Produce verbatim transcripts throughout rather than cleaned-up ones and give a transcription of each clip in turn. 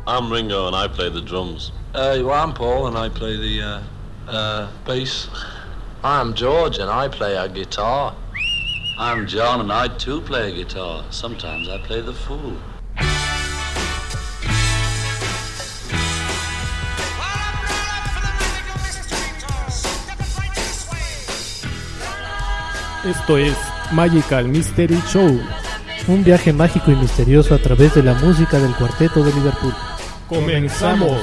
I'm Ringo and I play the drums. Uh, well, I'm Paul and I play the uh, uh, bass. I'm George and I play a guitar. I'm John and I too play a guitar. Sometimes I play the fool. Esto es Magical Mystery Show, un viaje mágico y misterioso a través de la música del Cuarteto de Liverpool. ¡Comenzamos!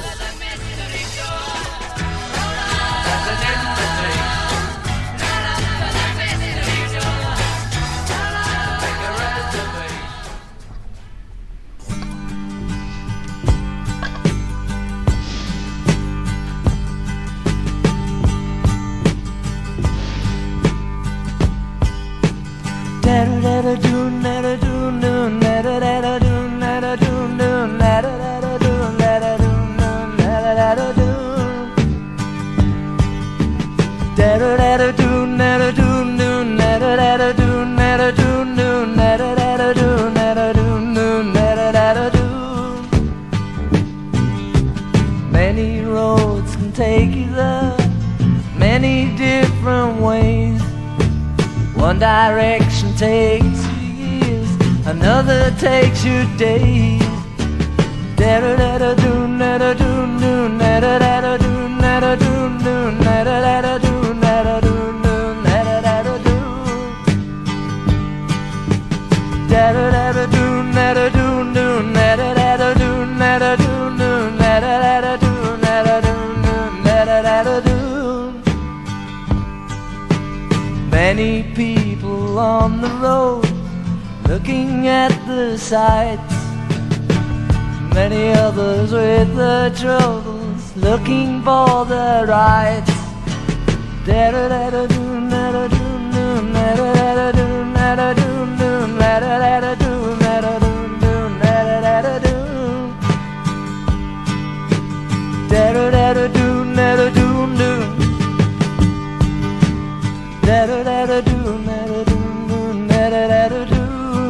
Many roads can take you there, many different ways. One direction takes you years, another takes you days. Da-da-da-da-doon, da-da-doon, doon, da-da-da-da-doon, da-da-doon, doon, da-da-da-da-doon, da-da-doon, doon, da-da-da-da-doon. Da-da-da-da-doon, da-da-doon, doon, da-da-da-da-doon, da-da-doon, doon, da-da-da-da-doon, da-da-doon, doon, da-da-da-da-doon. Many people on the road looking at the sights. Many others with their troubles looking for the rights. Da-da-da-da-doon, da-da-doon, doon, da-da-da-da-doon, da-da-doon, doon, da-da-da-da-doon, da-da-doon, doon, da-da-da-da-doon. Da-da-da-da-doon, da-da-doon, doon. Da-da-da-da-doon, da-da-doon, doon, da-da-da-da-doon.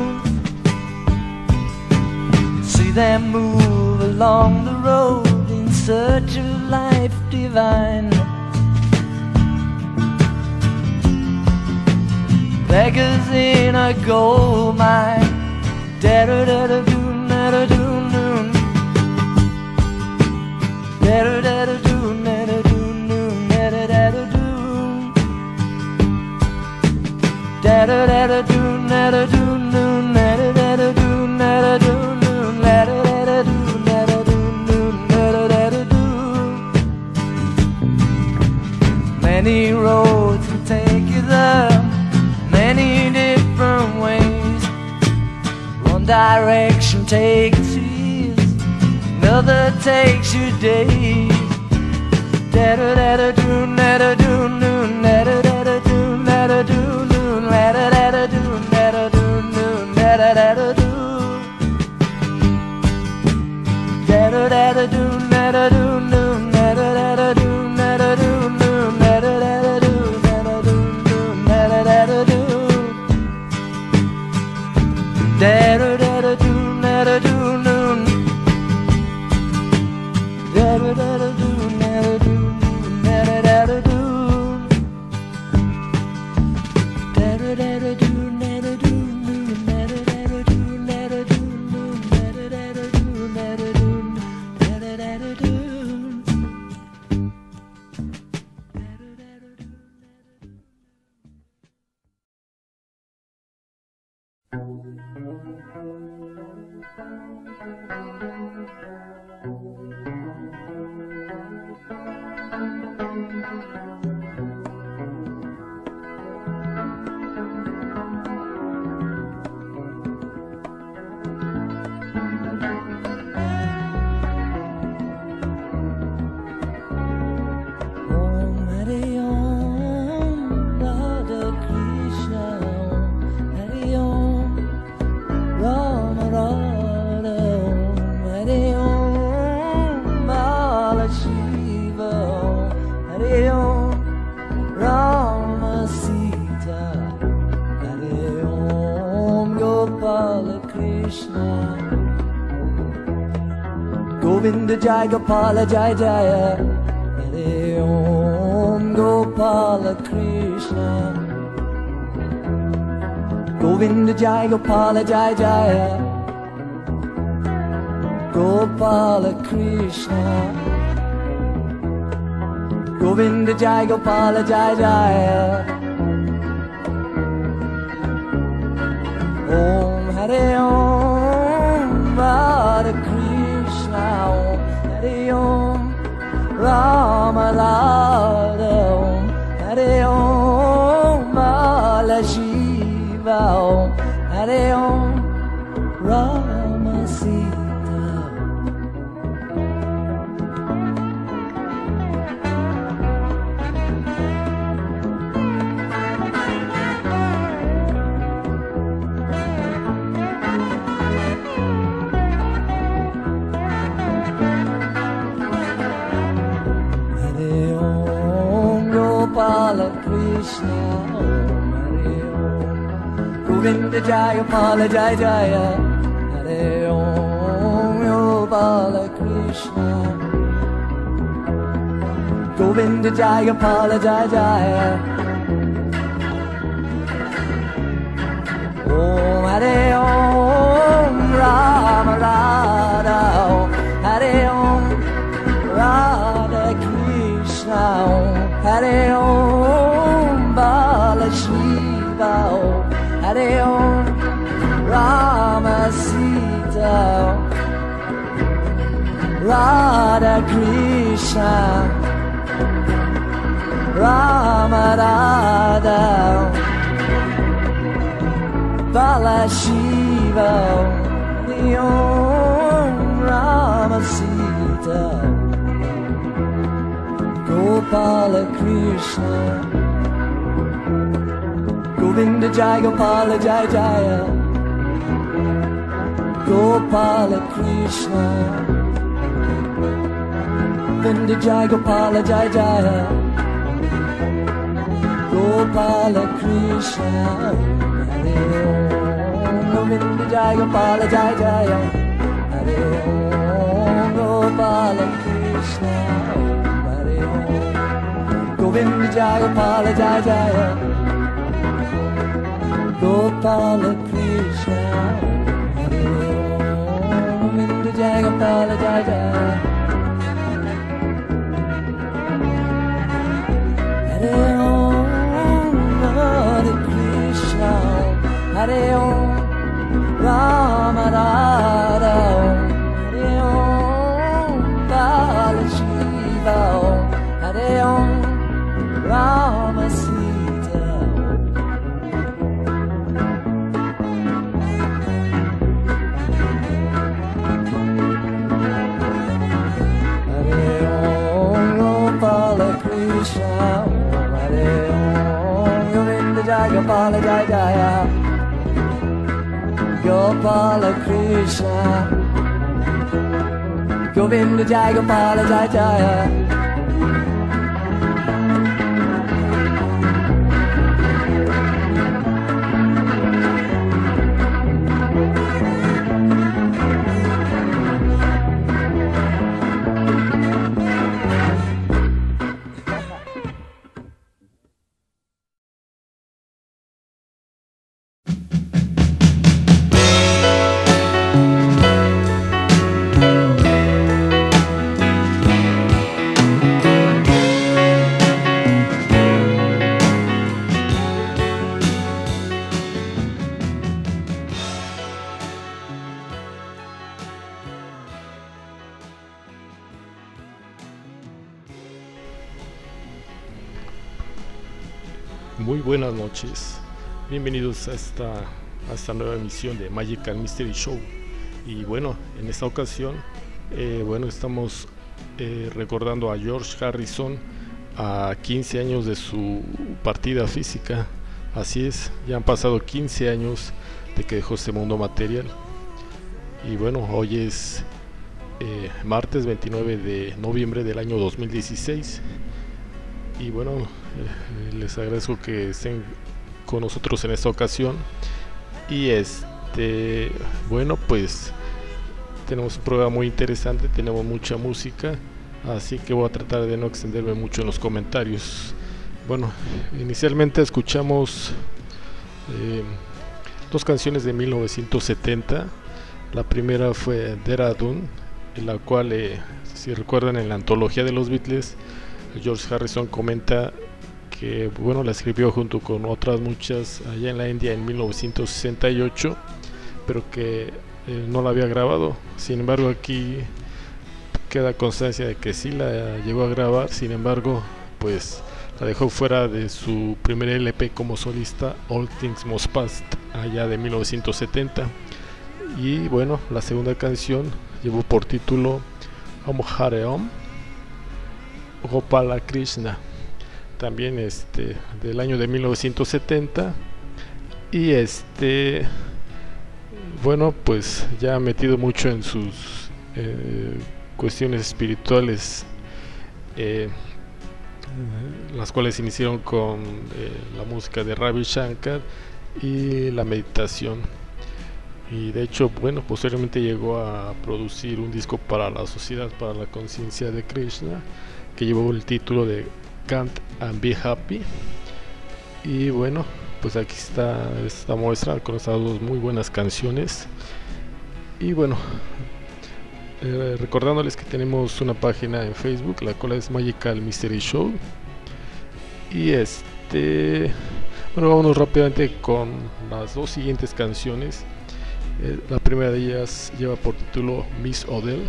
See them move along the road in search of life divine. Beggars in a gold mine. Da-da-da-da-doon, da-da-doon, doon. Da-da-da-da-doon, da-da-doon, doon, da-da-da-da-doon. Da-da-da-da-doon, da-da-doon, doon, da-da-da-da-doon, da-da-doon, doon, da-da-da-da-doon, da-da-doon, doon, da-da-da-da-doon. Many roads will take you there, many different ways. One direction takes you years, another takes you days. Da-da-da-da-doon, da-da-doon, doon, da-da-da-da-doon, da-da-doon, doon, da-da-da-da-doon, da-da-doon, doon, da-da-da-da-doon. Da-da-da-da-doon, da-da-doon, doon, da-da-da-da-doon, da-da-doon, doon, da-da-da-da-doon, da-da-doon, doon, da-da-da-da-doon. Da-da-da-da-doon, da-da-doon, doon. Da-da-da-da-doon, da-da-doon, doon, da-da-da-da-doon. Da-da-da-da-doon, da-da-doon, doon, da-da-da-da-doon, da-da-doon, doon, da-da-da-da-doon, da-da-doon, da-da-da-da-doon. Da-da-da-da-doon. Govinda Jai Gopala Jai Jaya Hare Om Gopala Krishna Govinda Jai Gopala Jai Jaya Gopala Krishna Govinda Jai Gopala Jai Jaya Om Hare Om Radha Krishna Om Hare Om Rama Radha Om Hare Om Bala Shiva Om Hare Om Rama Sita Gopala Krishna Om Hare Om Govinda Jai Gopala Jai Jaya Hare Om Gopala Krishna Govinda Jai Gopala Jai Jaya Om Hare Om Rama Radha Om Hare Om Radha Krishna Om Hare Om Bala Shiva Om Hare Om Rama Sita Radha Krishna Rama Radha Bala Shiva Om Rama Sita Gopala Krishna Govinda Jai Gopala Jai Jaya Gopala Krishna Govinda Jai Gopala Jai Jaya Gopala Krishna Hare Om Govinda Jai Gopala Jai Jaya Hare Om Gopala Krishna Govinda Jai Gopala Jai Jaya Gopala Krishna Hare Om Govinda Jai Gopala Jai Jaya Hare Om Hare Krishna Hare Om Rama Radha Hare Om Bala Shiva Hare Om Rama Sita Hare Om Gopala Krishna Hare Om Govinda Jai Gopala Jai Jaya Gopala Krishna Govinda Jai Gopala Jai Jaya Muy buenas noches, bienvenidos a esta, a esta nueva emisión de Magical Mystery Show. Y bueno, en esta ocasión eh, bueno, estamos eh, recordando a George Harrison a quince años de su partida física. Así es, ya han pasado quince años de que dejó este mundo material. Y bueno, hoy es eh, martes veintinueve de noviembre del año dos mil dieciséis. Y bueno, eh, les agradezco que estén con nosotros en esta ocasión. Y este, bueno, pues tenemos un programa muy interesante, tenemos mucha música, así que voy a tratar de no extenderme mucho en los comentarios. Bueno, inicialmente escuchamos eh, dos canciones de mil novecientos setenta. La primera fue Dehradun, en la cual, eh, si recuerdan, en la antología de los Beatles, George Harrison comenta que, bueno, la escribió junto con otras muchas allá en la India en mil novecientos sesenta y ocho, pero que eh, no la había grabado. Sin embargo, aquí queda constancia de que sí la llegó a grabar. Sin embargo, pues la dejó fuera de su primer L P como solista, All Things Must Pass, allá de mil novecientos setenta. Y bueno, la segunda canción llevó por título Om Hare Om Gopala Krishna, también este del año de mil novecientos setenta. Y este bueno, pues ya ha metido mucho en sus eh, cuestiones espirituales, eh, las cuales iniciaron con eh, la música de Ravi Shankar y la meditación. Y de hecho, bueno, posteriormente llegó a producir un disco para la Sociedad para la Conciencia de Krishna, que llevó el título de Can't and Be Happy. Y bueno, pues aquí está esta muestra con estas dos muy buenas canciones. Y bueno, eh, recordándoles que tenemos una página en Facebook, la cual es Magical Mystery Show. Y este bueno, vámonos rápidamente con las dos siguientes canciones. Eh, la primera de ellas lleva por título Miss Odell.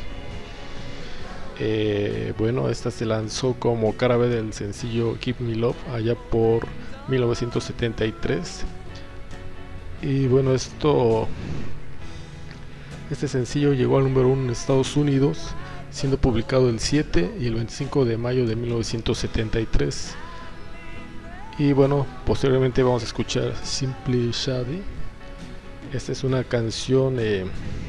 Eh, bueno, esta se lanzó como cara B del sencillo Keep Me Love allá por mil novecientos setenta y tres. Y bueno, esto este sencillo llegó al número uno en Estados Unidos, siendo publicado el siete y el veinticinco de mayo de mil novecientos setenta y tres. Y bueno, posteriormente vamos a escuchar Simply Shady. Esta es una canción eh,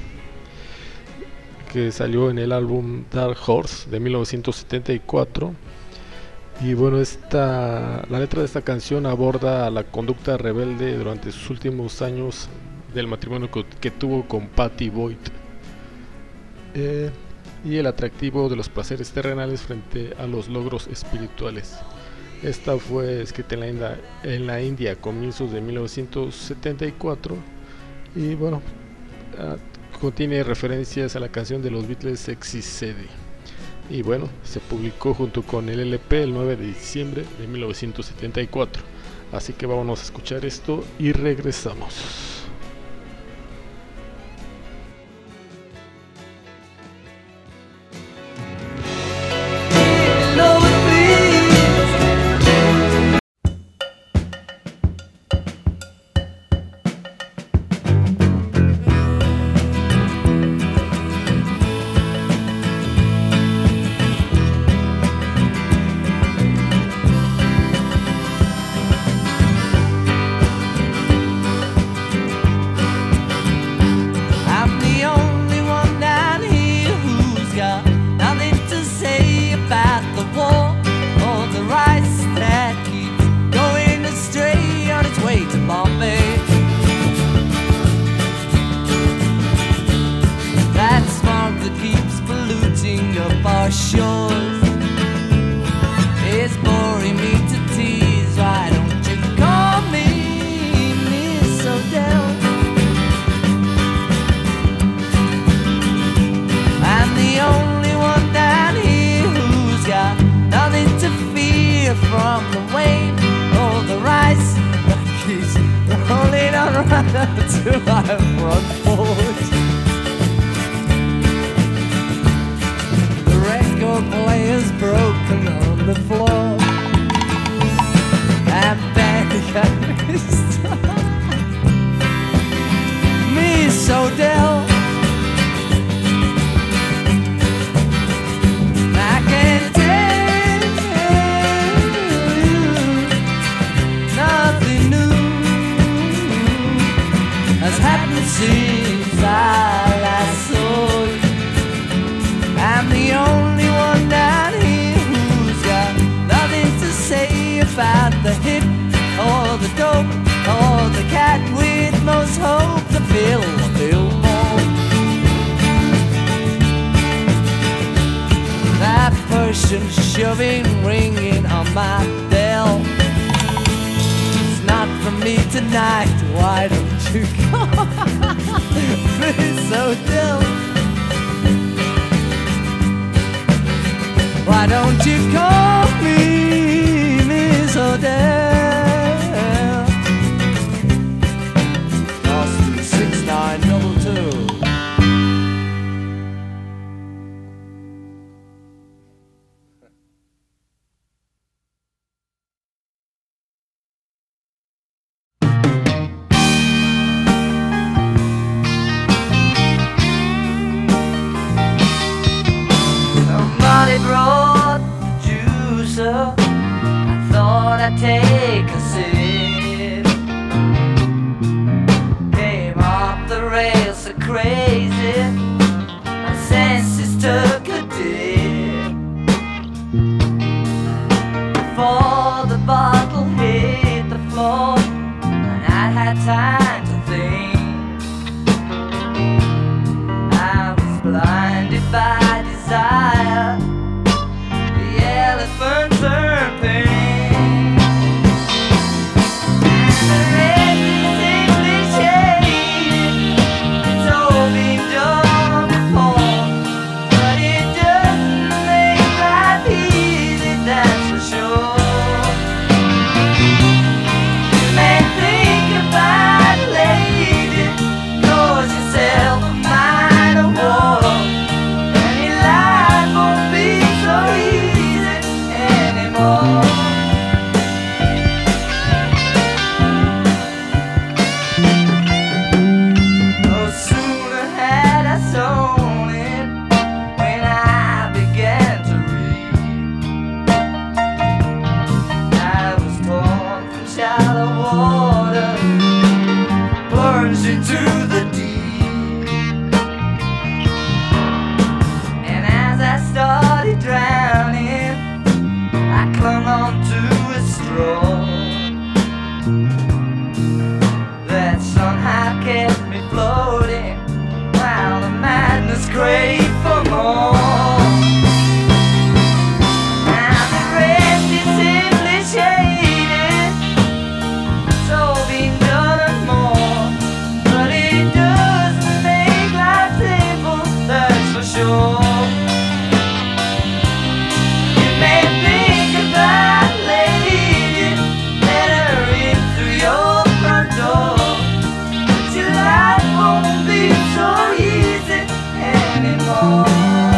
que salió en el álbum Dark Horse de mil novecientos setenta y cuatro. Y bueno, esta, la letra de esta canción aborda la conducta rebelde durante sus últimos años del matrimonio que, que tuvo con Pattie Boyd, eh, y el atractivo de los placeres terrenales frente a los logros espirituales. Esta fue escrita en la India, en la India a comienzos de mil novecientos setenta y cuatro. Y bueno, uh, contiene referencias a la canción de los Beatles Sexy Sadie. Y bueno, se publicó junto con el L P el nueve de diciembre de mil novecientos setenta y cuatro. Así que vámonos a escuchar esto y regresamos. From the weight of the rice that keeps rolling on right to my front porch. The record player's broken on the floor, and back Miss Odell, I can't since I last saw you. I'm the only one down here who's got frustration shoving, ringing on my bell. It's not for me tonight, why don't you call Miss Odell? Why don't you call me Miss Odell? Austin six nine double two. Somebody brought the juicer. I thought I'd take a sip. Came off the rails so crazy, my senses took a dip. Before the bottle hit the floor, and I had time to think. I was blinded by desire. The elephant turned pink, and the red is simply shaded. It's all been done before, but it doesn't make life easy, that's for sure. You may think about it, lady, cause yourself a mind of war. Any life won't be so easy anymore. No sooner had I sown it when I began to reap. I was torn from shallow water, plunged into the deep. And as I started drowning, I clung on to a straw that somehow kept me floating while the madness craved for more. Now the rest is simply shaded, it's all been done and more, but it doesn't make life simple, that's for sure. You may think about a lady, let her in through your front door, but your life won't be so easy anymore.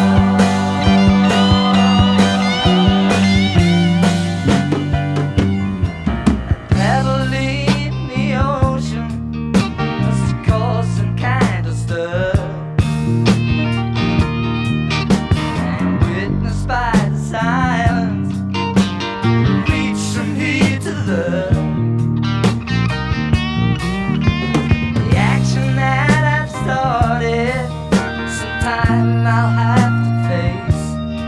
A pebble in the ocean must have caused some kind of stir, and witnessed by the silence, reached from here to there. The action that I've started, sometime I'll have to face.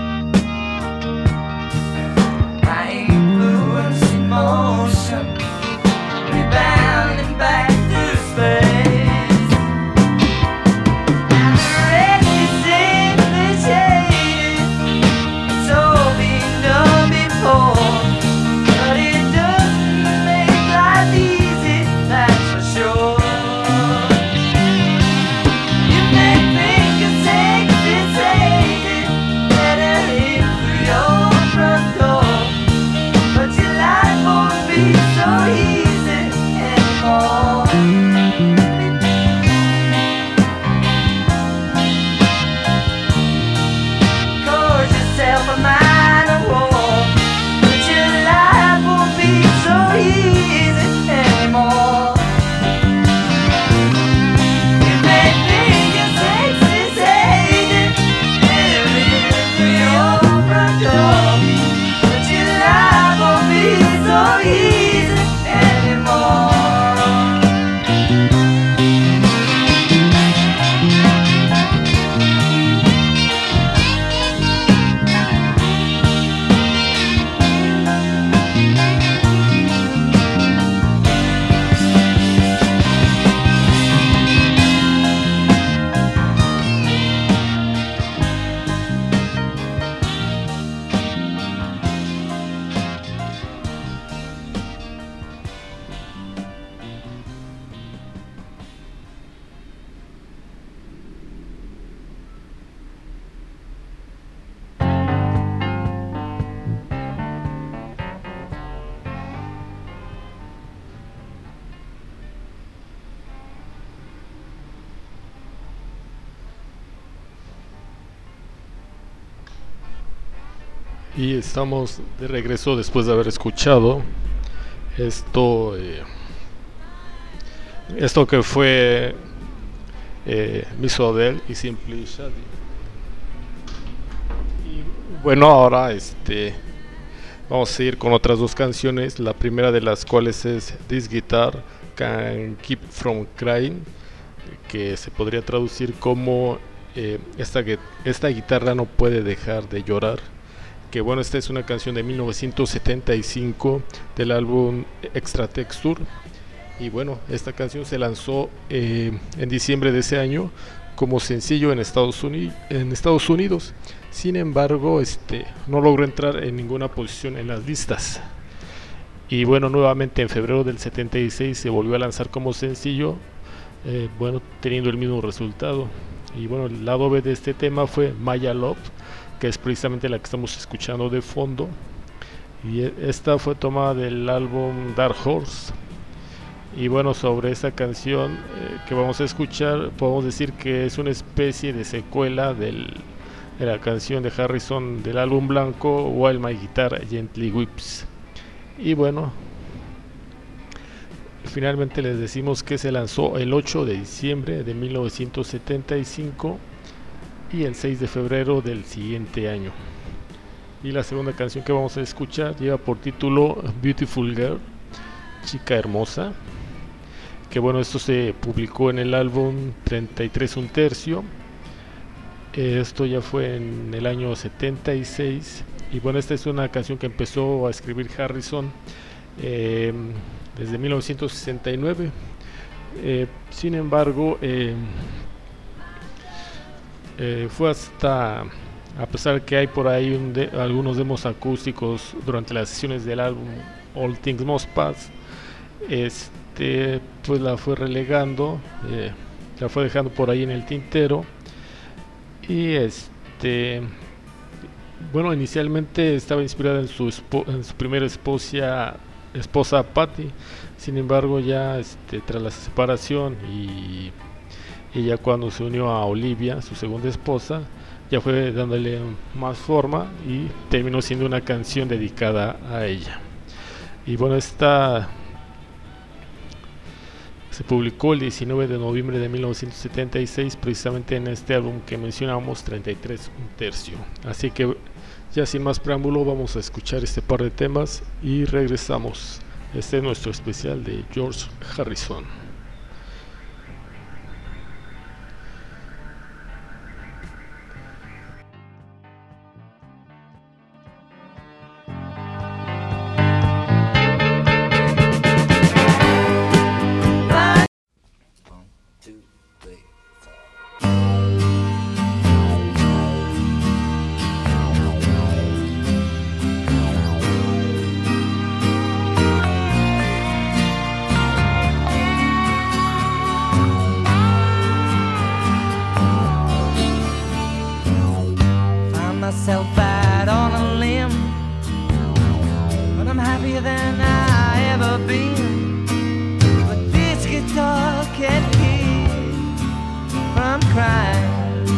My influence in motion, rebounding back through space. And the rest is simply shaded, it's all been done before, but it doesn't make life easy, that's for sure. You may think it's safe to say Y estamos de regreso después de haber escuchado esto, eh, esto que fue eh, Miss O'Dell y Simply Shady. Y bueno, ahora este vamos a ir con otras dos canciones, la primera de las cuales es This Guitar Can Keep From Crying, que se podría traducir como eh, esta, esta guitarra no puede dejar de llorar. Que bueno, esta es una canción de mil novecientos setenta y cinco del álbum Extra Texture. Y bueno, esta canción se lanzó eh, en diciembre de ese año como sencillo en Estados Unidos, en Estados Unidos. Sin embargo, este, no logró entrar en ninguna posición en las listas. Y bueno, nuevamente en febrero del setenta y seis se volvió a lanzar como sencillo, eh, bueno, teniendo el mismo resultado. Y bueno, el lado B de este tema fue Maya Love, que es precisamente la que estamos escuchando de fondo. Y esta fue tomada del álbum Dark Horse. Y bueno, sobre esta canción eh, que vamos a escuchar, podemos decir que es una especie de secuela del, de la canción de Harrison del álbum blanco, While My Guitar Gently Weeps. Y bueno, finalmente les decimos que se lanzó el ocho de diciembre de mil novecientos setenta y cinco y el seis de febrero del siguiente año. Y la segunda canción que vamos a escuchar lleva por título Beautiful Girl, Chica Hermosa, que bueno, esto se publicó en el álbum treinta y tres un tercio. Esto ya fue en el año setenta y seis. Y bueno, esta es una canción que empezó a escribir Harrison eh, desde mil novecientos sesenta y nueve. Eh, sin embargo, eh, eh, fue hasta, a pesar que hay por ahí un de, algunos demos acústicos durante las sesiones del álbum All Things Must Pass, este, pues la fue relegando, eh, la fue dejando por ahí en el tintero. Y este, bueno, inicialmente estaba inspirada en su, espo, en su primera esposa, esposa Patty. Sin embargo, ya este, tras la separación y, y ya cuando se unió a Olivia, su segunda esposa, ya fue dándole más forma y terminó siendo una canción dedicada a ella. Y bueno, esta se publicó el diecinueve de noviembre de mil novecientos setenta y seis, precisamente en este álbum que mencionamos, treinta y tres un tercio. Así que ya sin más preámbulo, vamos a escuchar este par de temas y regresamos. Este es nuestro especial de George Harrison. Myself out on a limb, but I'm happier than I ever been. But this guitar can't keep from crying.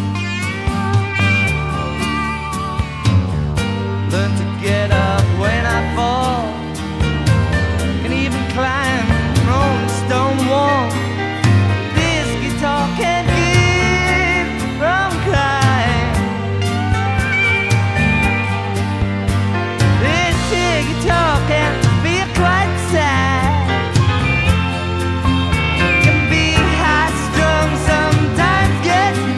Learn to get up when I fall, can even climb on the stone wall. This guitar can't keep from crying. Talk and be quite sad. Can be high strung, sometimes gets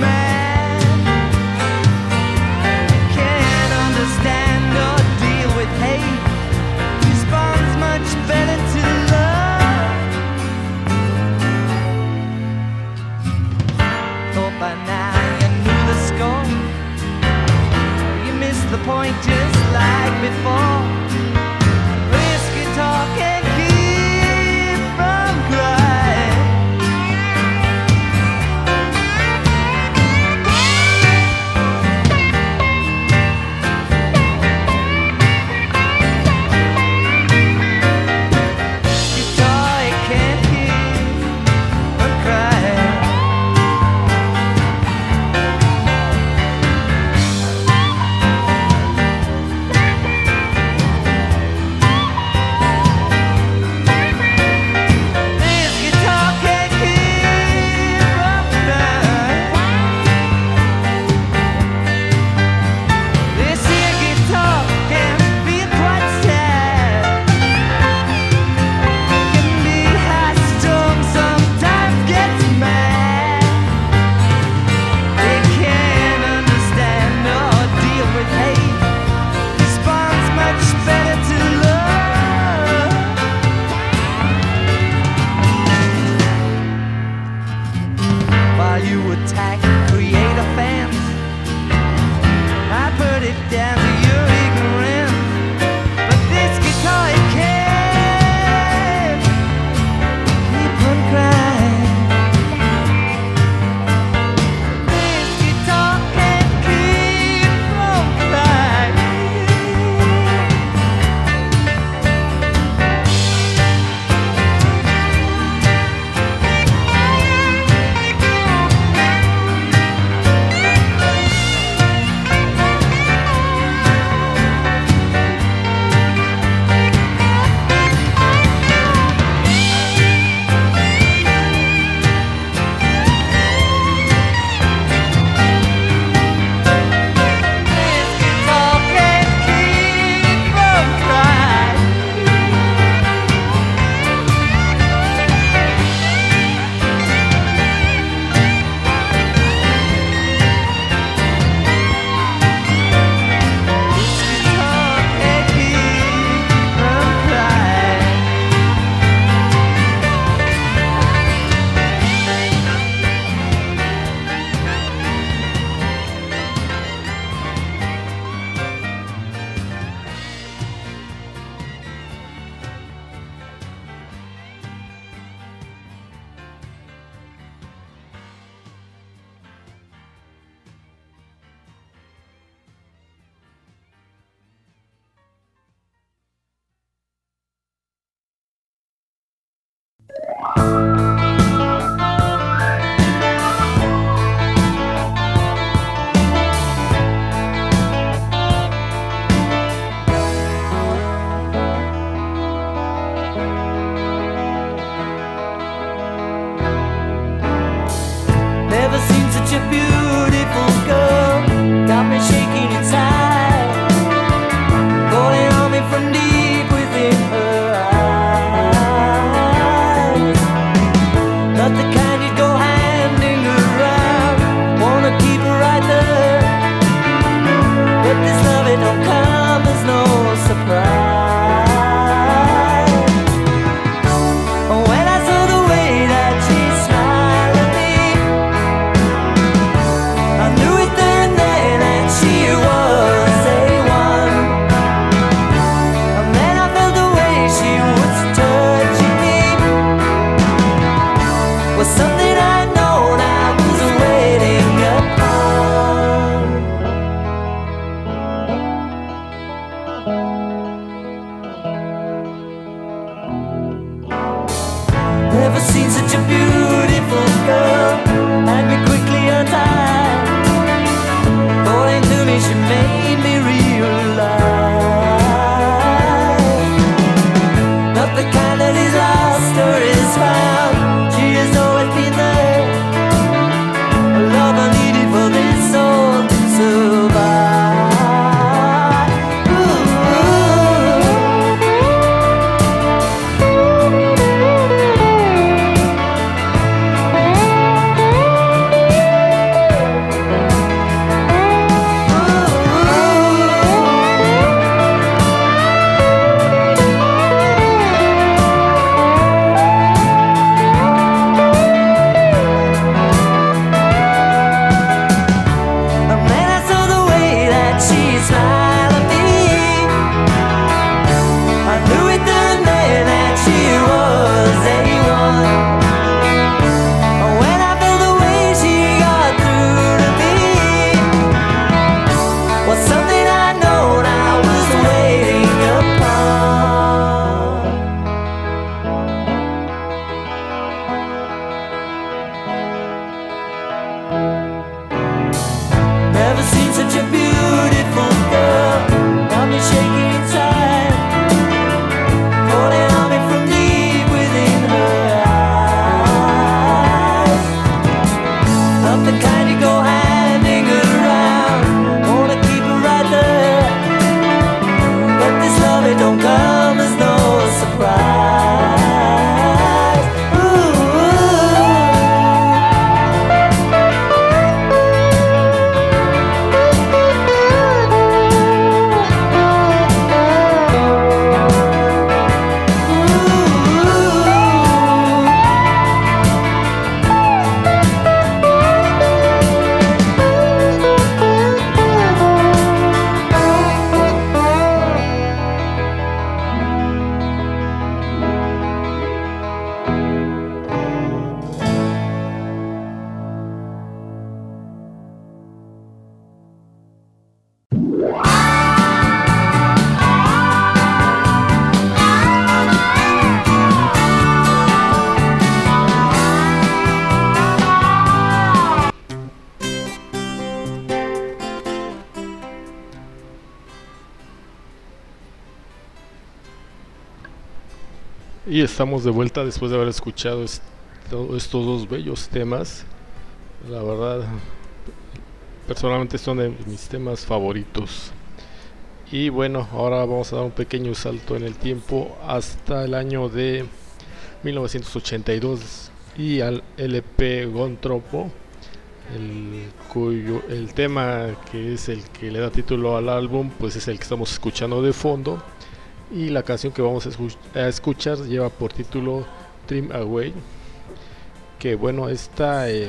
Y estamos de vuelta después de haber escuchado esto, estos dos bellos temas. La verdad, personalmente son de mis temas favoritos. Y bueno, ahora vamos a dar un pequeño salto en el tiempo hasta el año de mil novecientos ochenta y dos y al L P Gontropo, el, cuyo, el tema que es el que le da título al álbum, pues es el que estamos escuchando de fondo. Y la canción que vamos a, escuch a escuchar lleva por título Dream Away, que bueno, esta eh,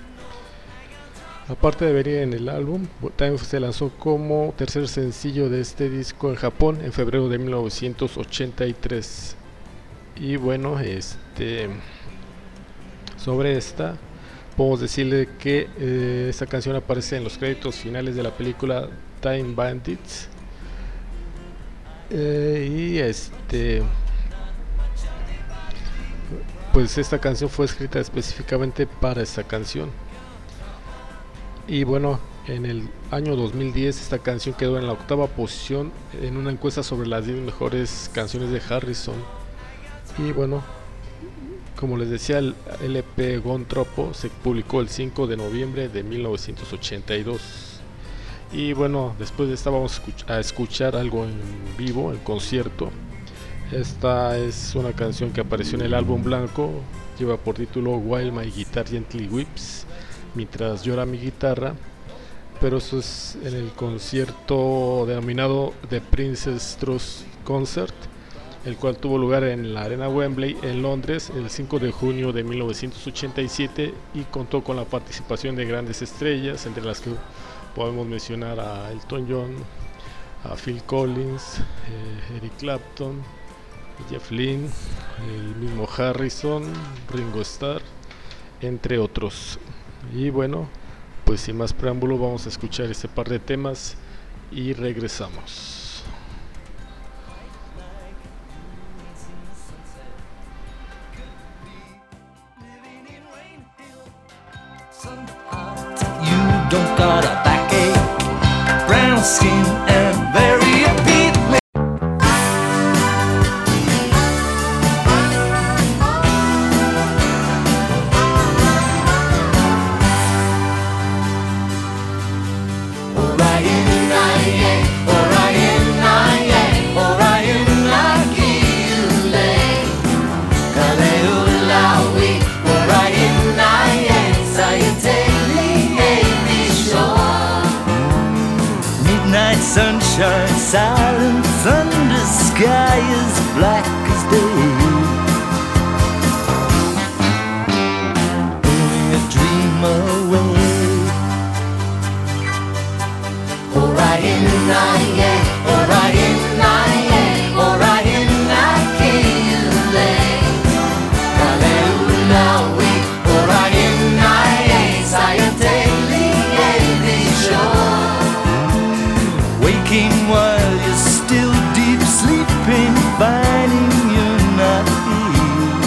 aparte de venir en el álbum, también se lanzó como tercer sencillo de este disco en Japón en febrero de mil novecientos ochenta y tres. Y bueno, este sobre esta podemos decirle que eh, esta canción aparece en los créditos finales de la película Time Bandits. Eh, y este pues esta canción fue escrita específicamente para esta canción. Y bueno, en el año dos mil diez esta canción quedó en la octava posición en una encuesta sobre las diez mejores canciones de Harrison. Y bueno, como les decía, el L P Gontropo se publicó el cinco de noviembre de mil novecientos ochenta y dos. Y bueno, después de esta vamos a escuchar algo en vivo, en concierto. Esta es una canción que apareció en el álbum blanco, lleva por título While My Guitar Gently Weeps, mientras llora mi guitarra, pero eso es en el concierto denominado The Princess Trust Concert, el cual tuvo lugar en la Arena Wembley en Londres el cinco de junio de mil novecientos ochenta y siete y contó con la participación de grandes estrellas, entre las que podemos mencionar a Elton John, a Phil Collins, eh, Eric Clapton, Jeff Lynne, el mismo Harrison, Ringo Starr, entre otros. Y bueno, pues sin más preámbulo vamos a escuchar este par de temas y regresamos. You don't got a backache, brown skin and very appealing. Sunshine, silent thunder, sky as black as day. Blowing a dream away. Orion, Orion, Orion, Orion, Orion, Akile. Kalula, we, Orion, Orion, Sayateli, Evisho. Waking while you're still deep sleeping, finding you're not here.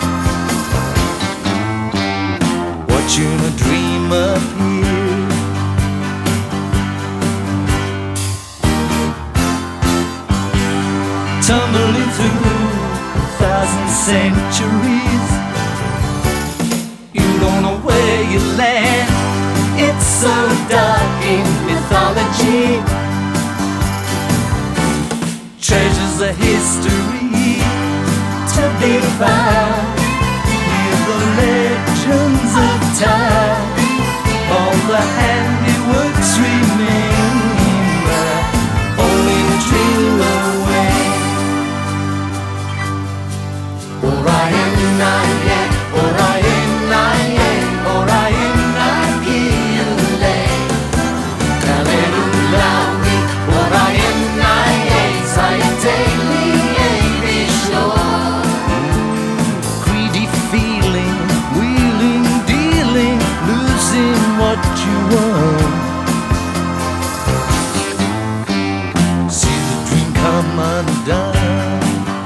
Watching a dream appear. Tumbling through a thousand centuries, you don't know where you land. It's so dark in mythology. Treasures of history to be found. Hear the legends of time. All the handiworks remember, only a dream away. Orion, Orion, Orion, Orion, Orion, Akile. Hallelujah, Orion, Orion. Daily Navy shore. Greedy feeling, wheeling, dealing, losing what you want. See the dream come undone.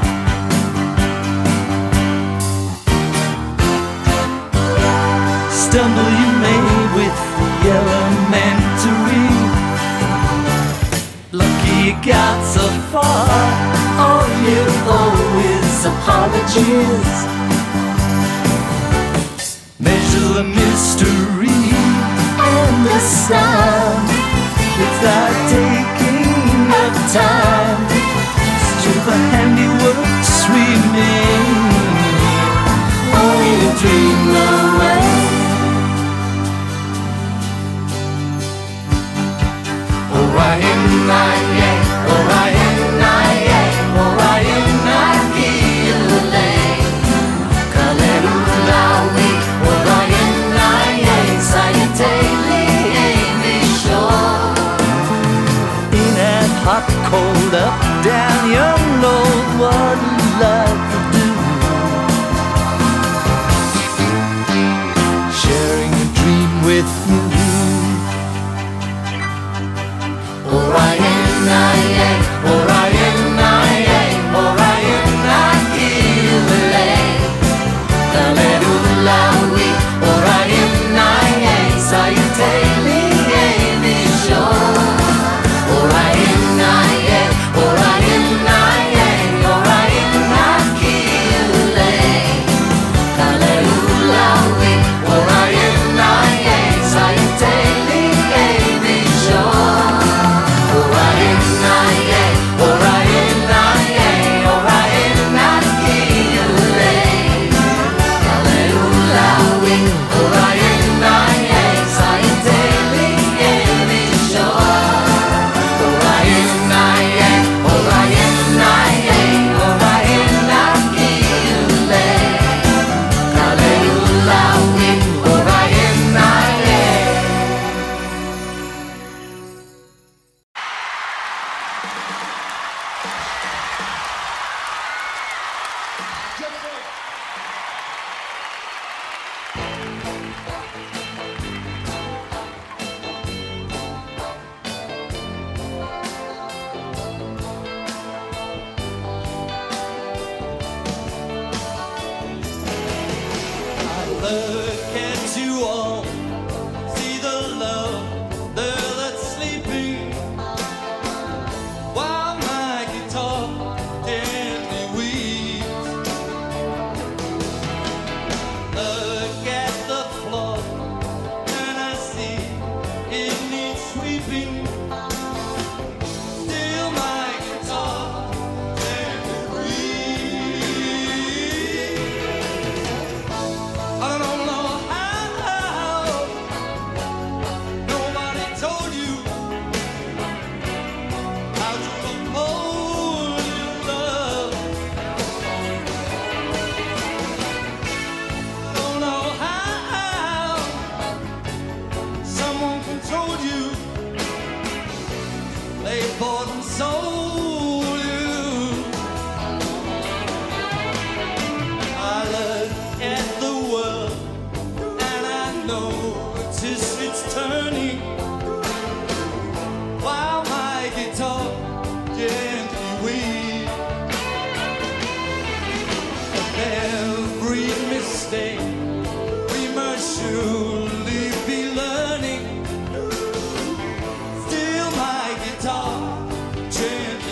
Stumble you may with the elementary. Lucky you got so far, all you owe is a apologies. Measure the mystery and the sound without taking the time. To the handiworks we made, only to dream away. Orion, nine, yeah, Orion, nine, yeah, Orion, nine, Gilele, Kalerulawi, Orion, nine, yeah, Sayateli, Amy Shore. In that hot, cold, up, down, young, old, what love could do. Sharing a dream with you. Orion, nine, Orion, nine, Orion, nine, Gilele, Kalerulawi, Orion, nine, Sayateli, Amy Shore. Orion, nine, Orion, nine, Orion, nine, Gilele, Kalerulawi, Orion, nine, Sayateli, Amy Shore. Orion, nine, Orion, nine, Orion, nine, Gilele, Kalerulawi, Orion, nine, Sayateli, Amy Shore. Orion, nine, Orion, nine, Orion, nine, Gilele, Kalerulawi, Orion, nine. Look at you all, see the love there that's sleeping, while my guitar gently weeps. Look at the floor, and I see it needs sweeping. Still my guitar gently weeps. I don't know how, nobody told you how to compose your love. I don't know how someone controlled you, they bought and sold you. I look at the world and I notice it's turning, while my guitar gently weeps. Every mistake we must surely be learning. Still my guitar gently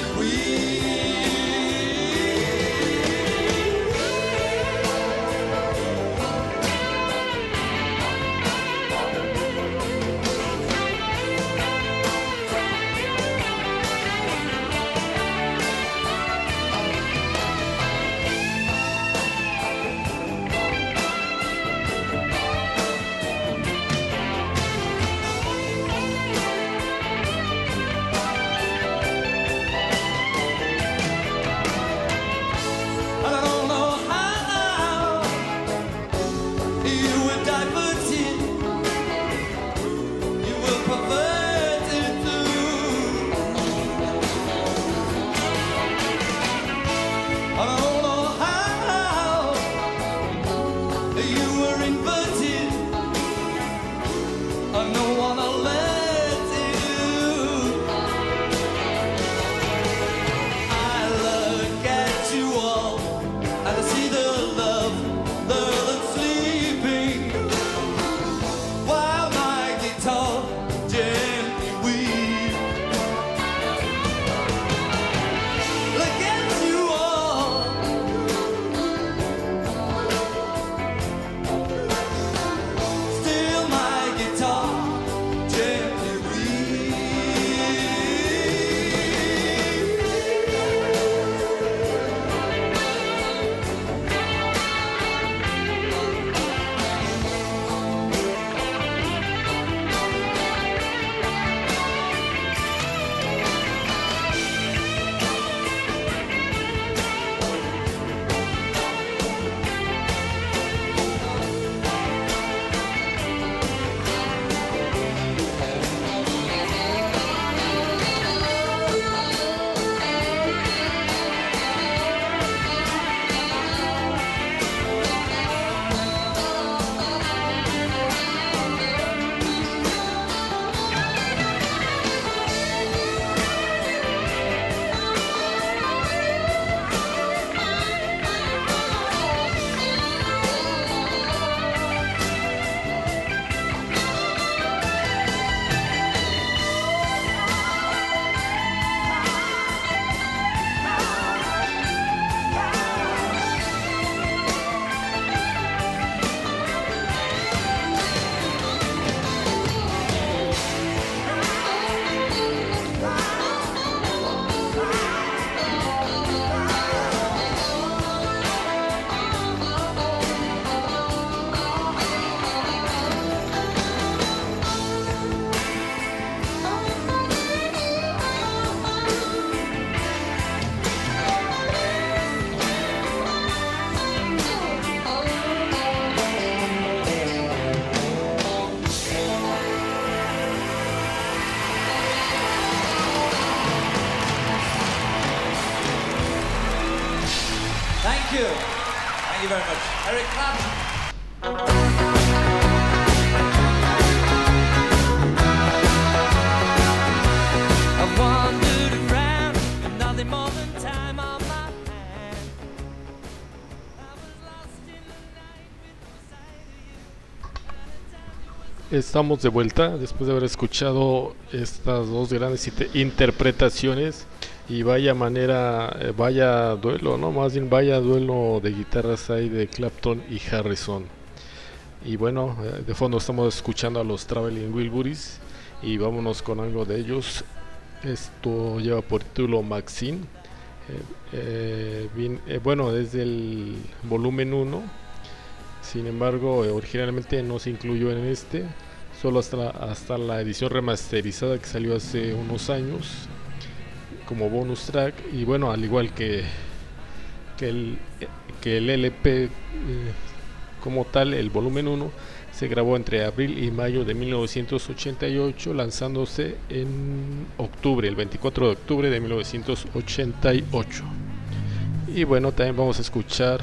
Thank you. Thank you very much. Eric Clapton. I've wandered around with nothing more than time on my hand. I was lost in the night with no sight of you. Estamos de vuelta después de haber escuchado estas dos grandes inter- interpretaciones y vaya manera, eh, vaya duelo, ¿no? Más bien vaya duelo de guitarras ahí de Clapton y Harrison. Y bueno, eh, de fondo estamos escuchando a los Traveling Wilburys y vámonos con algo de ellos. Esto lleva por título Maxine. Eh, eh, bien, eh, bueno, es del volumen uno. Sin embargo, eh, originalmente no se incluyó en este, solo hasta, hasta la edición remasterizada que salió hace unos años como bonus track. Y bueno, al igual que, que, el, que el L P eh, como tal, el volumen uno se grabó entre abril y mayo de mil novecientos ochenta y ocho, lanzándose en octubre, el veinticuatro de octubre de mil novecientos ochenta y ocho. Y bueno, también vamos a escuchar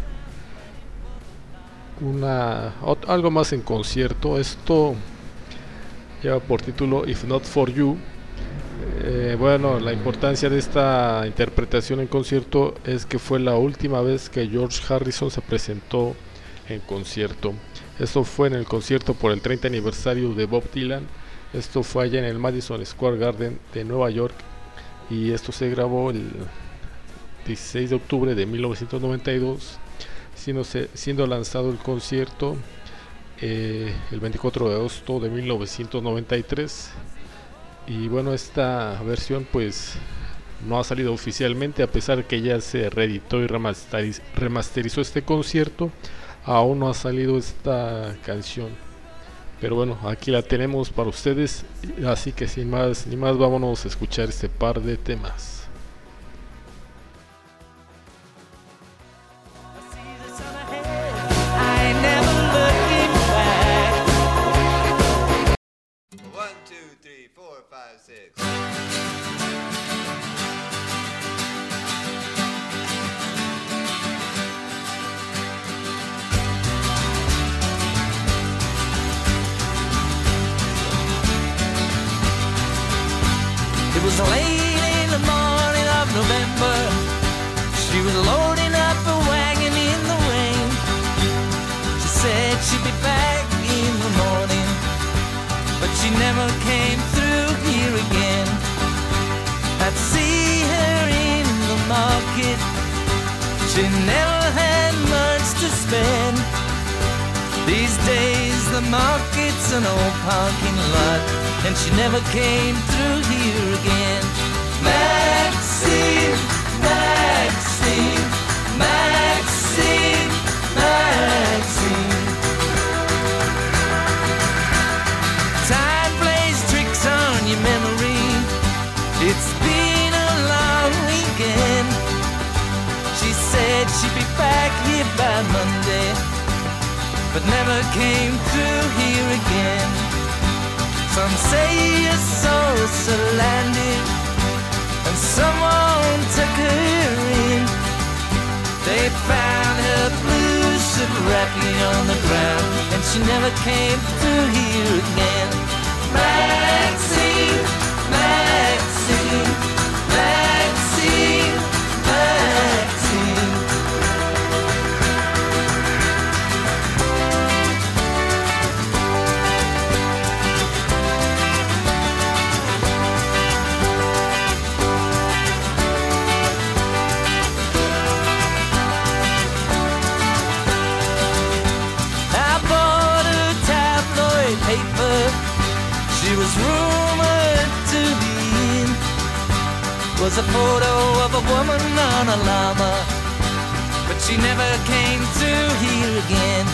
una ot- algo más en concierto. Esto lleva por título If Not For You. Eh, bueno, la importancia de esta interpretación en concierto es que fue la última vez que George Harrison se presentó en concierto. Esto fue en el concierto por el treinta aniversario de Bob Dylan. Esto fue allá en el Madison Square Garden de Nueva York y esto se grabó el dieciséis de octubre de mil novecientos noventa y dos, siendo, siendo lanzado el concierto eh, el veinticuatro de agosto de mil novecientos noventa y tres. Y bueno, esta versión pues no ha salido oficialmente, a pesar que ya se reeditó y remasteriz- remasterizó este concierto. Aún no ha salido esta canción, pero bueno, aquí la tenemos para ustedes, así que sin más ni más vámonos a escuchar este par de temas. I see the sun ahead. I ain't never looking back. One, two, three, four, five, six. It was late in the morning of November. She was loading up a wagon in the rain. She said she'd be back in the morning, but she never came through here again. I'd see her in the market. She never had much to spend. These days the market's an old parking lot, and she never came through here again. Maxine, Maxine, Maxine, Maxine. Time plays tricks on your memory. It's been a long weekend. She said she'd be back here by Monday, but never came through here again. Some say your soul's landed, and someone took her in. They found her blue suit wrapping on the ground, and she never came through here again. Maxine, Maxine, Maxine, Maxine. She was rumored to be in. Was a photo of a woman on a llama, but she never came through here again.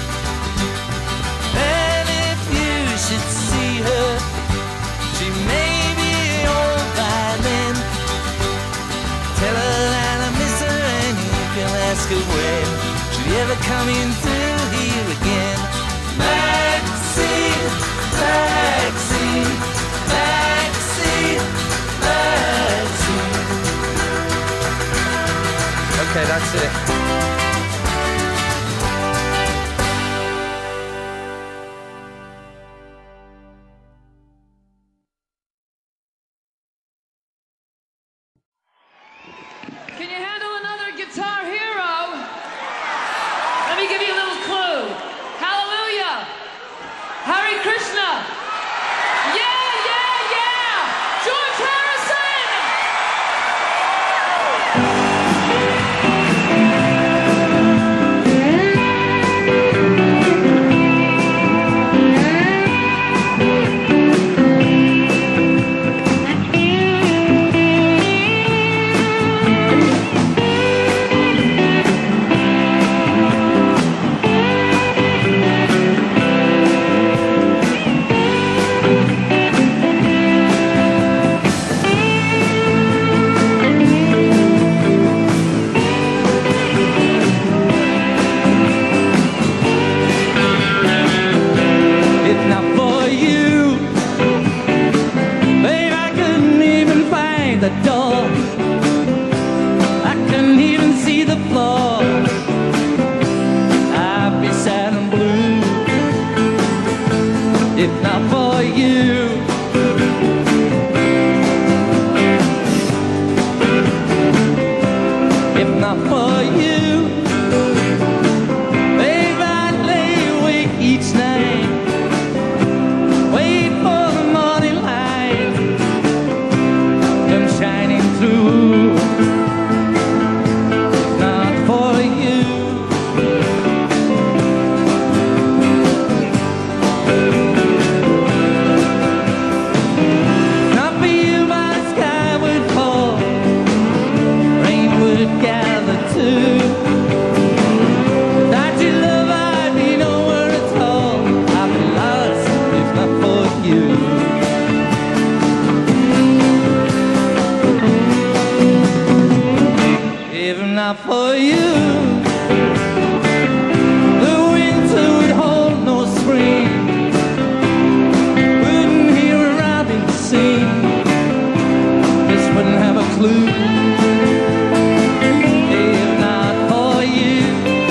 And if you should see her, she may be old by then. Tell her that I miss her, and you can ask her when she'll ever come in through here again. Maxine, Maxine, Maxine, Maxine. Okay, that's it. guitar hero. Let me give you a little clue. Hallelujah. Hare Krishna. Yeah, yeah, yeah. George Harrison. The door, I couldn't even see the floor. I'd be sad and blue if not for you. If not for you, babe, I'd lay awake each night, wait for the morning light shining through. Not for you. Not for you, my sky would fall, rain would gather too. Without your love, I'd be nowhere at all. I'd be lost if not for you. If not for you, the winter would hold no spring, wouldn't hear a robin sing, just wouldn't have a clue. If not for you.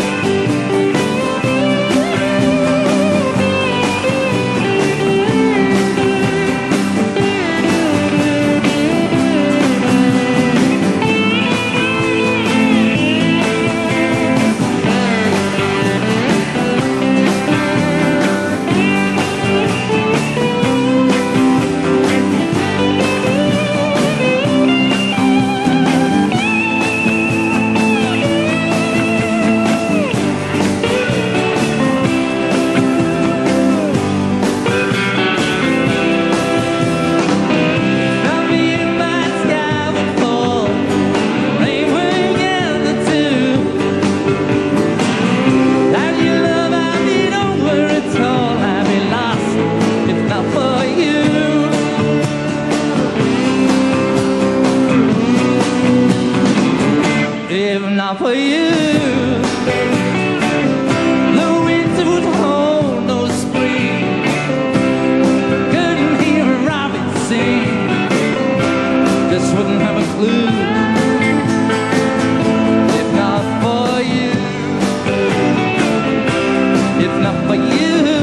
For you, the winter would hold no spring, couldn't hear a robin sing, just wouldn't have a clue. If not for you, if not for you,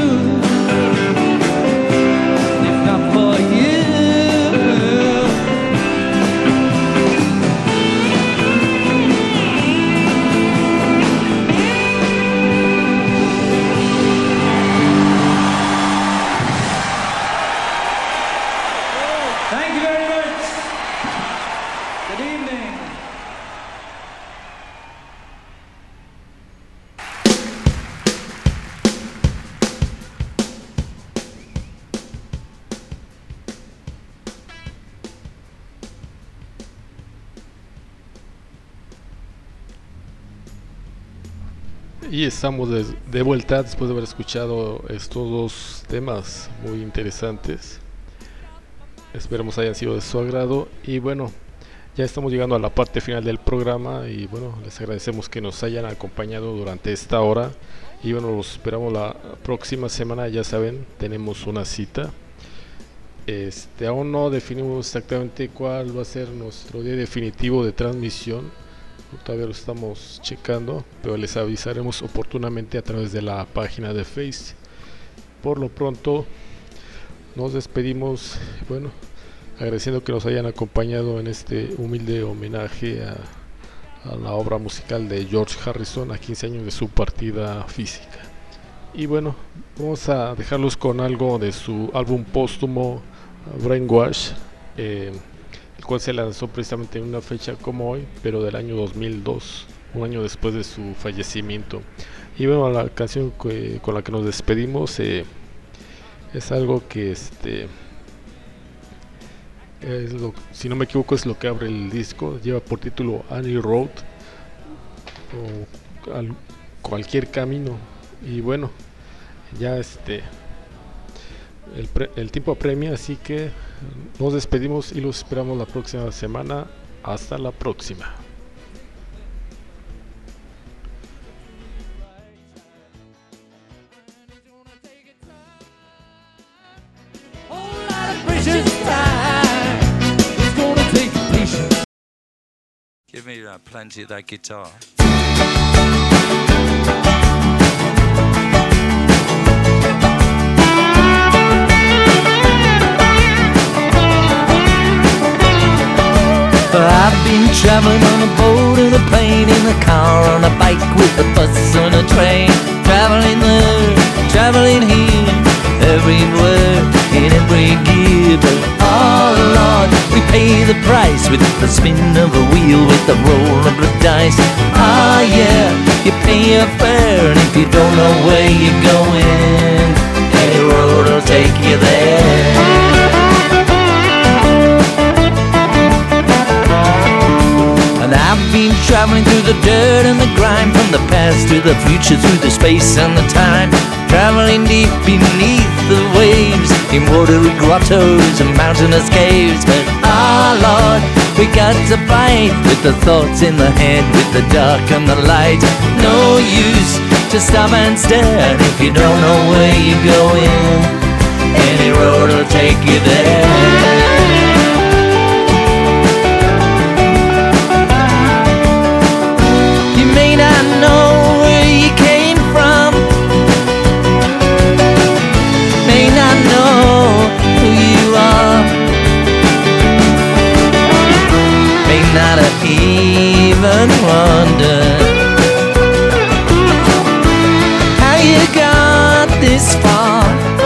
if not for you. Y estamos de, de vuelta después de haber escuchado estos dos temas muy interesantes. Esperemos hayan sido de su agrado. Y bueno, ya estamos llegando a la parte final del programa. Y bueno, les agradecemos que nos hayan acompañado durante esta hora. Y bueno, los esperamos la próxima semana. Ya saben, tenemos una cita. Este, aún no definimos exactamente cuál va a ser nuestro día definitivo de transmisión. Todavía lo estamos checando, pero les avisaremos oportunamente a través de la página de Face. Por lo pronto nos despedimos, bueno, agradeciendo que nos hayan acompañado en este humilde homenaje a, a la obra musical de George Harrison a quince años de su partida física. Y bueno, vamos a dejarlos con algo de su álbum póstumo Brainwash, eh, el cual se lanzó precisamente en una fecha como hoy, pero del año dos mil dos, un año después de su fallecimiento. Y bueno, la canción que, con la que nos despedimos eh, es algo que este es lo, si no me equivoco es lo que abre el disco. Lleva por título Any Road o al, cualquier camino. Y bueno, ya este el, pre, el tiempo apremia, así que nos despedimos y los esperamos la próxima semana. Hasta la próxima. Give me uh, plenty of that guitar. I've been traveling on a boat, in a plane, in a car, on a bike, with a bus, on a train. Traveling there, traveling here, everywhere, in every gear. But oh Lord, we pay the price with the spin of a wheel, with the roll of the dice. Ah yeah, you pay your fare, and if you don't know where you're going, any road will take you there. And I've been traveling through the dirt and the grime, from the past to the future, through the space and the time. Traveling deep beneath the waves, in watery grottos and mountainous caves. But ah Lord, we got to fight with the thoughts in the head, with the dark and the light. No use to stop and stare, and if you don't know where you're going, any road will take you there. Not even wonder how you got this far.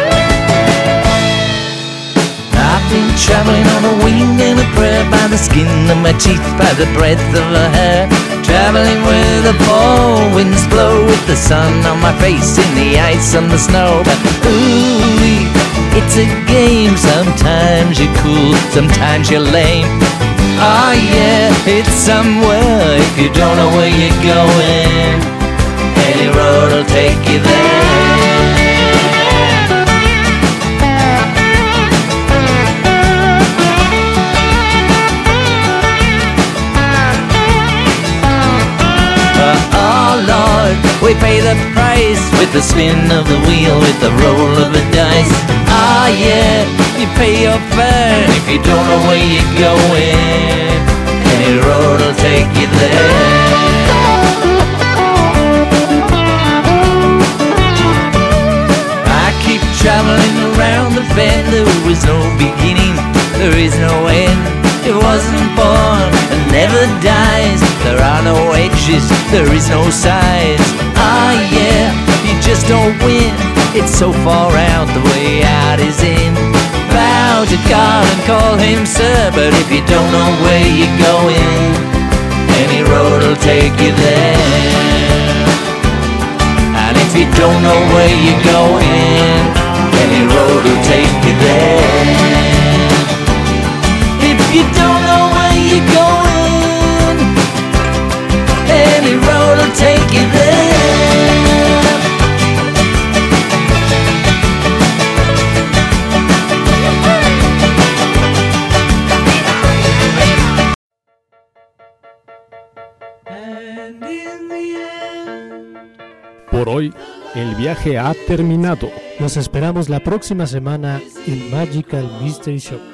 I've been traveling on a wing and a prayer, by the skin of my teeth, by the breadth of her hair. Traveling where the fall winds blow, with the sun on my face, in the ice and the snow. But ooh, it's a game. Sometimes you're cool, sometimes you're lame. Oh yeah, it's somewhere, if you don't know where you're going, any road will take you there. Oh Lord, we pay the price with the spin of the wheel, with the roll of the dice. Ah yeah, you pay your fare, and if you don't know where you're going, any road will take you there. I keep traveling around the bend, there is no beginning, there is no end. It wasn't born and never dies, there are no edges, there is no sides. Ah yeah, you just don't win, it's so far out, the way out is in. Bow to God and call him sir, but if you don't know where you're going, any road will take you there. And if you don't know where you're going, any road will take you there. If you don't know where you're going, any road will take you there. And in the end, Por hoy, el viaje ha terminado. Los esperamos la próxima semana en Magical Mystery Show.